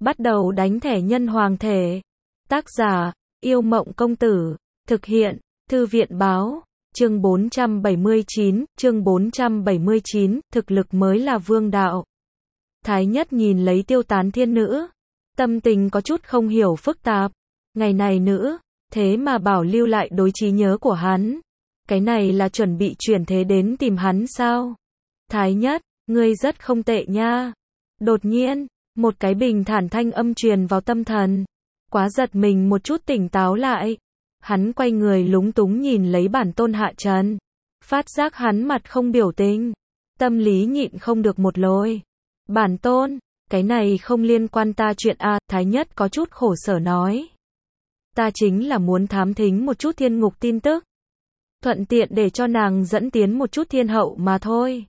bắt đầu đánh thẻ nhân hoàng thể. Tác giả, Yêu Mộng Công Tử. Thực hiện, Thư viện Báo. Chương 479, thực lực mới là vương đạo. Thái Nhất nhìn lấy Tiêu Tán Thiên Nữ, tâm tình có chút không hiểu phức tạp. Ngày này nữ, thế mà bảo lưu lại đối trí nhớ của hắn. Cái này là chuẩn bị chuyển thế đến tìm hắn sao? Thái Nhất, ngươi rất không tệ nha. Đột nhiên, một cái bình thản thanh âm truyền vào tâm thần. Quá giật mình một chút tỉnh táo lại. Hắn quay người lúng túng nhìn lấy bản tôn Hạ Trần. Phát giác hắn mặt không biểu tình. Tâm lý nhịn không được một lối. Bản tôn, cái này không liên quan ta chuyện a. Thái Nhất có chút khổ sở nói. Ta chính là muốn thám thính một chút thiên ngục tin tức. Thuận tiện để cho nàng dẫn tiến một chút thiên hậu mà thôi.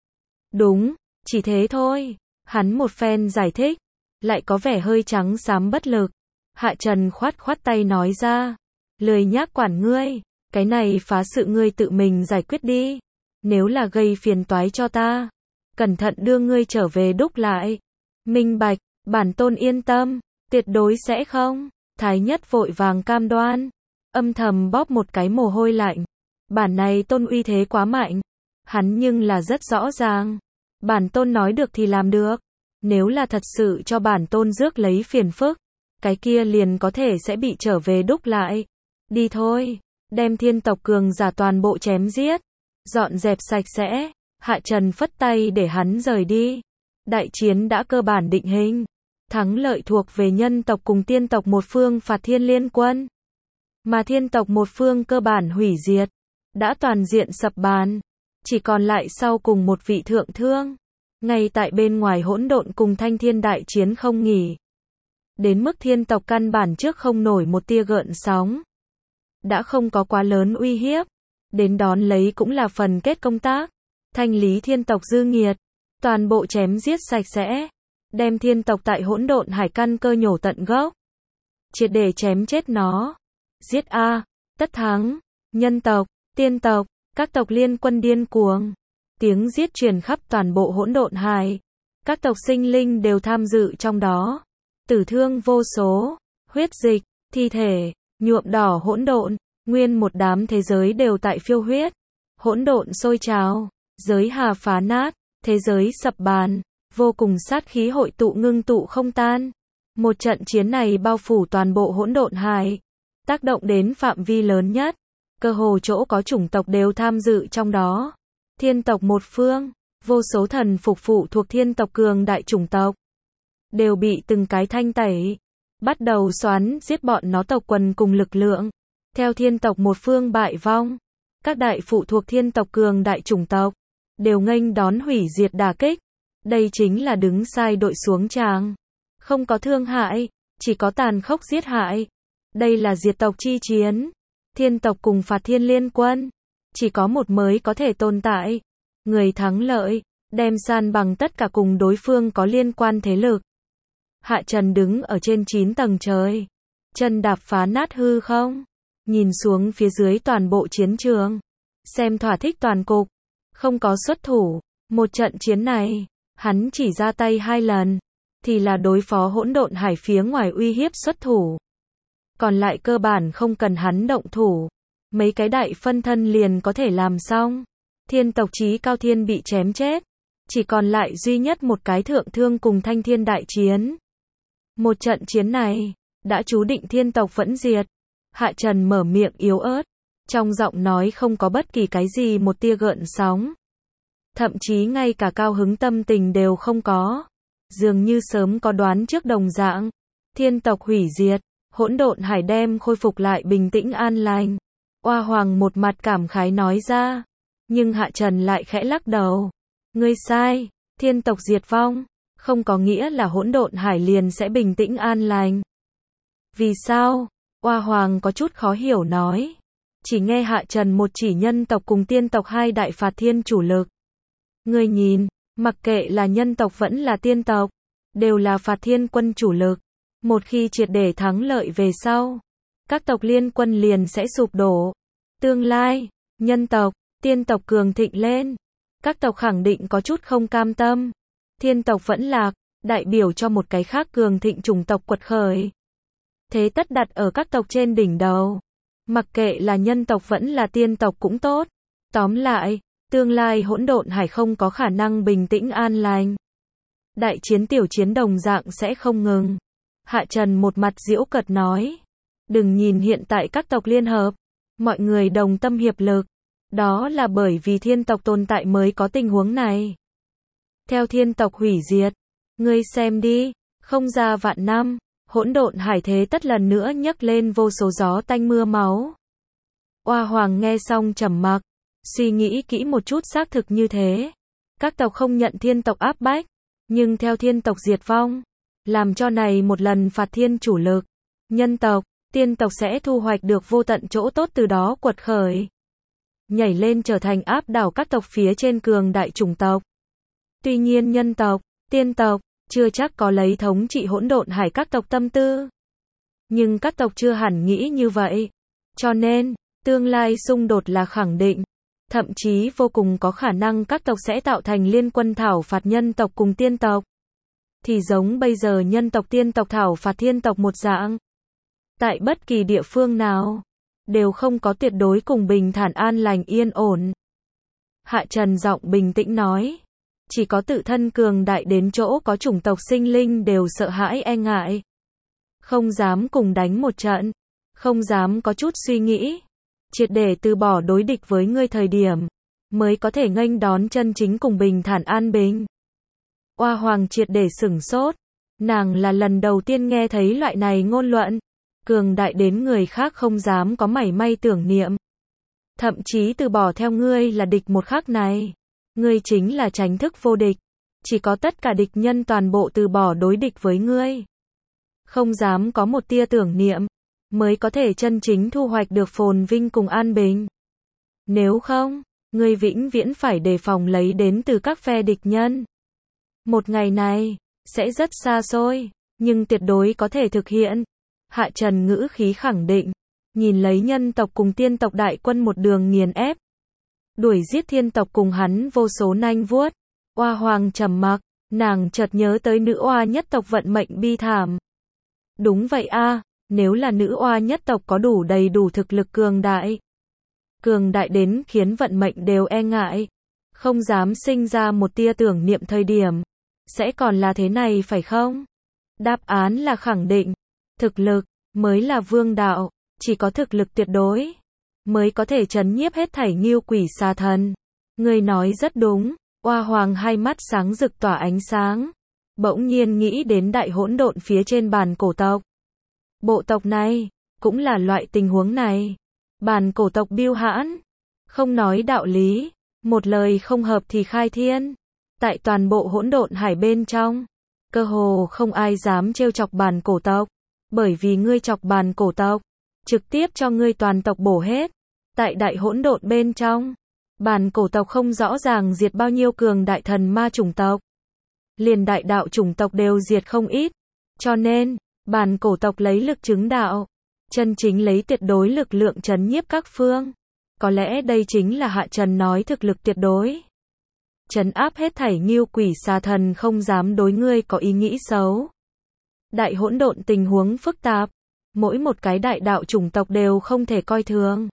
Đúng, chỉ thế thôi. Hắn một phen giải thích, lại có vẻ hơi trắng xám bất lực. Hạ Trần khoát khoát tay nói ra. Lười nhác quản ngươi, cái này phá sự ngươi tự mình giải quyết đi. Nếu là gây phiền toái cho ta, cẩn thận đưa ngươi trở về đúc lại. Minh bạch, bản tôn yên tâm, tuyệt đối sẽ không. Thái Nhất vội vàng cam đoan, âm thầm bóp một cái mồ hôi lạnh. Bản này tôn uy thế quá mạnh, hắn nhưng là rất rõ ràng. Bản tôn nói được thì làm được, nếu là thật sự cho bản tôn rước lấy phiền phức, cái kia liền có thể sẽ bị trở về đúc lại. Đi thôi, đem thiên tộc cường giả toàn bộ chém giết, dọn dẹp sạch sẽ. Hạ Trần phất tay để hắn rời đi. Đại chiến đã cơ bản định hình, thắng lợi thuộc về nhân tộc cùng tiên tộc một phương phạt Thiên Liên Quân, mà thiên tộc một phương cơ bản hủy diệt, đã toàn diện sập bàn, chỉ còn lại sau cùng một vị thượng thương. Ngay tại bên ngoài hỗn độn cùng Thanh Thiên đại chiến không nghỉ, đến mức thiên tộc căn bản trước không nổi một tia gợn sóng, đã không có quá lớn uy hiếp, đến đón lấy cũng là phần kết công tác, thanh lý thiên tộc dư nghiệt, toàn bộ chém giết sạch sẽ, đem thiên tộc tại hỗn độn hải căn cơ nhổ tận gốc, triệt để chém chết nó. Giết a, tất thắng. Nhân tộc, tiên tộc, các tộc liên quân điên cuồng, tiếng giết truyền khắp toàn bộ hỗn độn hải, các tộc sinh linh đều tham dự trong đó, tử thương vô số, huyết dịch, thi thể nhuộm đỏ hỗn độn, nguyên một đám thế giới đều tại phiêu huyết, hỗn độn sôi trào, giới hà phá nát, thế giới sập bàn, vô cùng sát khí hội tụ ngưng tụ không tan. Một trận chiến này bao phủ toàn bộ hỗn độn hải, tác động đến phạm vi lớn nhất, cơ hồ chỗ có chủng tộc đều tham dự trong đó. Thiên tộc một phương, vô số thần phục phụ thuộc thiên tộc cường đại chủng tộc, đều bị từng cái thanh tẩy, bắt đầu xoắn giết bọn nó tộc quần cùng lực lượng. Theo thiên tộc một phương bại vong, các đại phụ thuộc thiên tộc cường đại chủng tộc, đều nghênh đón hủy diệt đả kích. Đây chính là đứng sai đội xuống tràng. Không có thương hại, chỉ có tàn khốc giết hại. Đây là diệt tộc chi chiến. Thiên tộc cùng phạt Thiên Liên Quân, chỉ có một mới có thể tồn tại. Người thắng lợi, đem san bằng tất cả cùng đối phương có liên quan thế lực. Hạ Trần đứng ở trên 9 tầng trời, chân đạp phá nát hư không, nhìn xuống phía dưới toàn bộ chiến trường, xem thỏa thích toàn cục, không có xuất thủ. Một trận chiến này, hắn chỉ ra tay 2 lần, thì là đối phó hỗn độn hải phía ngoài uy hiếp xuất thủ. Còn lại cơ bản không cần hắn động thủ, mấy cái đại phân thân liền có thể làm xong. Thiên tộc chí cao thiên bị chém chết, chỉ còn lại duy nhất một cái thượng thương cùng Thanh Thiên đại chiến. Một trận chiến này, đã chú định thiên tộc vẫn diệt. Hạ Trần mở miệng yếu ớt, trong giọng nói không có bất kỳ cái gì một tia gợn sóng. Thậm chí ngay cả cao hứng tâm tình đều không có. Dường như sớm có đoán trước đồng dạng. Thiên tộc hủy diệt, hỗn độn hải đem khôi phục lại bình tĩnh an lành. Oa Hoàng một mặt cảm khái nói ra. Nhưng Hạ Trần lại khẽ lắc đầu. Ngươi sai, thiên tộc diệt vong, không có nghĩa là hỗn độn hải liền sẽ bình tĩnh an lành. Vì sao? Oa Hoàng có chút khó hiểu nói. Chỉ nghe Hạ Trần một chỉ nhân tộc cùng tiên tộc 2 đại phạt thiên chủ lực. Ngươi nhìn, mặc kệ là nhân tộc vẫn là tiên tộc, đều là phạt thiên quân chủ lực. Một khi triệt để thắng lợi về sau, các tộc liên quân liền sẽ sụp đổ. Tương lai, nhân tộc, tiên tộc cường thịnh lên, các tộc khẳng định có chút không cam tâm. Thiên tộc vẫn lạc, đại biểu cho một cái khác cường thịnh chủng tộc quật khởi. Thế tất đặt ở các tộc trên đỉnh đầu. Mặc kệ là nhân tộc vẫn là tiên tộc cũng tốt. Tóm lại, tương lai hỗn độn hải không có khả năng bình tĩnh an lành. Đại chiến tiểu chiến đồng dạng sẽ không ngừng. Hạ Trần một mặt giễu cợt nói. Đừng nhìn hiện tại các tộc liên hợp. Mọi người đồng tâm hiệp lực. Đó là bởi vì thiên tộc tồn tại mới có tình huống này. Theo thiên tộc hủy diệt. Ngươi xem đi, không ra vạn năm, hỗn độn hải thế tất lần nữa nhấc lên vô số gió tanh mưa máu. Oa Hoàng nghe xong trầm mặc, suy nghĩ kỹ một chút xác thực như thế. Các tộc không nhận thiên tộc áp bách, nhưng theo thiên tộc diệt vong, làm cho này một lần phạt thiên chủ lực, nhân tộc, tiên tộc sẽ thu hoạch được vô tận chỗ tốt từ đó quật khởi. Nhảy lên trở thành áp đảo các tộc phía trên cường đại chủng tộc. Tuy nhiên nhân tộc, tiên tộc, chưa chắc có lấy thống trị hỗn độn hải các tộc tâm tư. Nhưng các tộc chưa hẳn nghĩ như vậy. Cho nên, tương lai xung đột là khẳng định. Thậm chí vô cùng có khả năng các tộc sẽ tạo thành liên quân thảo phạt nhân tộc cùng tiên tộc. Thì giống bây giờ nhân tộc tiên tộc thảo phạt thiên tộc một dạng. Tại bất kỳ địa phương nào, đều không có tuyệt đối cùng bình thản an lành yên ổn. Hạ Trần giọng bình tĩnh nói. Chỉ có tự thân cường đại đến chỗ có chủng tộc sinh linh đều sợ hãi e ngại. Không dám cùng đánh một trận. Không dám có chút suy nghĩ. Triệt để từ bỏ đối địch với ngươi thời điểm. Mới có thể nghênh đón chân chính cùng bình thản an bình. Oa Hoàng triệt để sửng sốt. Nàng là lần đầu tiên nghe thấy loại này ngôn luận. Cường đại đến người khác không dám có mảy may tưởng niệm. Thậm chí từ bỏ theo ngươi là địch một khắc này. Ngươi chính là tránh thức vô địch. Chỉ có tất cả địch nhân toàn bộ từ bỏ đối địch với ngươi. Không dám có một tia tưởng niệm. Mới có thể chân chính thu hoạch được phồn vinh cùng an bình. Nếu không, ngươi vĩnh viễn phải đề phòng lấy đến từ các phe địch nhân. Một ngày này, sẽ rất xa xôi, nhưng tuyệt đối có thể thực hiện. Hạ Trần ngữ khí khẳng định. Nhìn lấy nhân tộc cùng tiên tộc đại quân một đường nghiền ép. Đuổi giết thiên tộc cùng hắn vô số nanh vuốt. Oa Hoàng trầm mặc, nàng chợt nhớ tới nữ oa nhất tộc vận mệnh bi thảm. Đúng vậy a, nếu là nữ oa nhất tộc có đủ đầy đủ thực lực cường đại. Cường đại đến khiến vận mệnh đều e ngại. Không dám sinh ra một tia tưởng niệm thời điểm. Sẽ còn là thế này phải không? Đáp án là khẳng định. Thực lực, mới là vương đạo. Chỉ có thực lực tuyệt đối. Mới có thể trấn nhiếp hết thảy ngưu quỷ xà thần. Ngươi nói rất đúng. Oa Hoàng hai mắt sáng rực tỏa ánh sáng. Bỗng nhiên nghĩ đến đại hỗn độn phía trên bàn cổ tộc. Bộ tộc này, cũng là loại tình huống này. Bàn cổ tộc biêu hãn. Không nói đạo lý. Một lời không hợp thì khai thiên. Tại toàn bộ hỗn độn hải bên trong. Cơ hồ không ai dám trêu chọc bàn cổ tộc. Bởi vì ngươi chọc bàn cổ tộc. Trực tiếp cho ngươi toàn tộc bổ hết. Tại đại hỗn độn bên trong. Bàn cổ tộc không rõ ràng diệt bao nhiêu cường đại thần ma chủng tộc. Liền đại đạo chủng tộc đều diệt không ít. Cho nên, bàn cổ tộc lấy lực chứng đạo. Chân chính lấy tuyệt đối lực lượng trấn nhiếp các phương. Có lẽ đây chính là Hạ Trần nói thực lực tuyệt đối. Trấn áp hết thảy ngưu quỷ xà thần không dám đối ngươi có ý nghĩ xấu. Đại hỗn độn tình huống phức tạp. Mỗi một cái đại đạo chủng tộc đều không thể coi thường.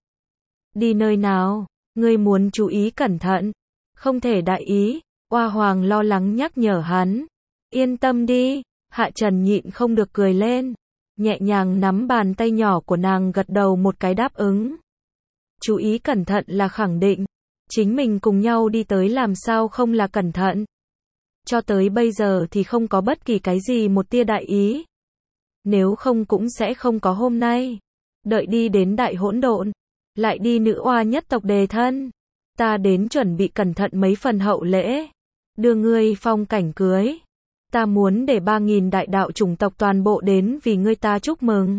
Đi nơi nào, ngươi muốn chú ý cẩn thận. Không thể đại ý. Oa Hoàng lo lắng nhắc nhở hắn. Yên tâm đi. Hạ Trần nhịn không được cười lên. Nhẹ nhàng nắm bàn tay nhỏ của nàng gật đầu một cái đáp ứng. Chú ý cẩn thận là khẳng định. Chính mình cùng nhau đi tới làm sao không là cẩn thận. Cho tới bây giờ thì không có bất kỳ cái gì một tia đại ý. Nếu không cũng sẽ không có hôm nay. Đợi đi đến đại hỗn độn. Lại đi nữ oa nhất tộc đề thân. Ta đến chuẩn bị cẩn thận mấy phần hậu lễ. Đưa ngươi phong cảnh cưới. Ta muốn để 3.000 đại đạo chủng tộc toàn bộ đến vì ngươi ta chúc mừng.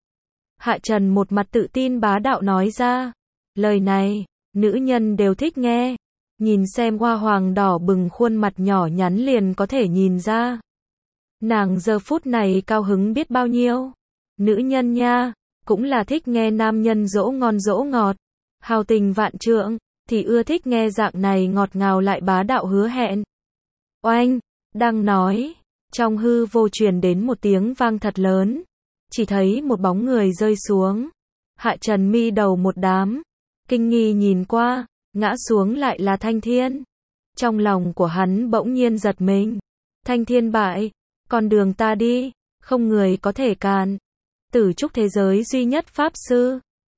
Hạ Trần một mặt tự tin bá đạo nói ra. Lời này, nữ nhân đều thích nghe. Nhìn xem Oa Hoàng đỏ bừng khuôn mặt nhỏ nhắn liền có thể nhìn ra. Nàng giờ phút này cao hứng biết bao nhiêu. Nữ nhân nha, cũng là thích nghe nam nhân dỗ ngon dỗ ngọt. Hào tình vạn trượng, thì ưa thích nghe dạng này ngọt ngào lại bá đạo hứa hẹn. Oanh, đang nói, Trong hư vô truyền đến một tiếng vang thật lớn, chỉ thấy một bóng người rơi xuống. Hạ Trần mi đầu một đám, kinh nghi nhìn qua, ngã xuống lại là Thanh Thiên. Trong lòng của hắn bỗng nhiên giật mình. Thanh Thiên bại, con đường ta đi, không người có thể cản. Tử trúc thế giới duy nhất pháp sư.